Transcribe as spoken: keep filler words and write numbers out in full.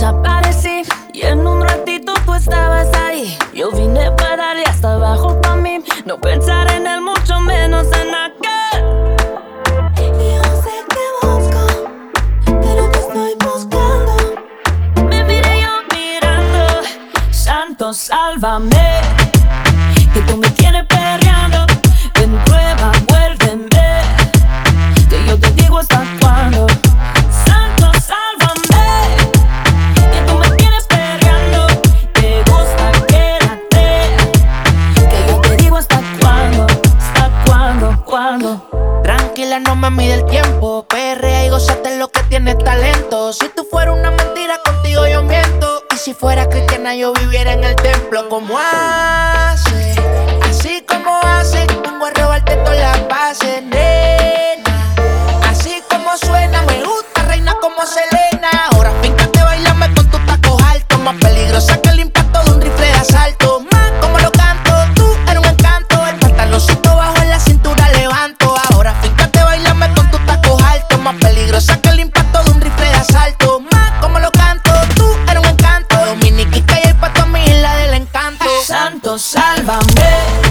desaparecí y en un ratito tú estabas ahí. Yo vine para darle hasta abajo pa' mí, no pensar en él, mucho menos en aquel. Yo sé que busco, pero te estoy buscando. Me miré yo mirando, santo sálvame, que tú me tienes perreando. Ven, prueba, vuélveme, que yo te digo hasta cuándo. Santo sálvame, que tú me tienes perreando. Te gusta, quédate, que yo te digo hasta cuándo. Hasta cuándo, cuándo. Tranquila, no me mide el tiempo. Perrea y gózate lo que tienes talento. Si tú fueras una mentira, contigo yo miento. Y si fuera cristiana, yo viviera en el templo. Como hace, así como hace, vengo a robarte todas las bases, nena. Así como suena, me gusta, reina como Selena. Ahora fíncate, bailame con tus tacos altos. Más peligrosa que el impacto de un rifle de asalto. Más como lo canto, tú eres un encanto. El pantaloncito bajo en la cintura levanto. Ahora fíjate, bailame con tus tacos altos. Más peligrosa que el impacto de un rifle de asalto. Más como lo canto, tú eres un encanto. Dominique y pa' tu isla del encanto. Santo, sálvame,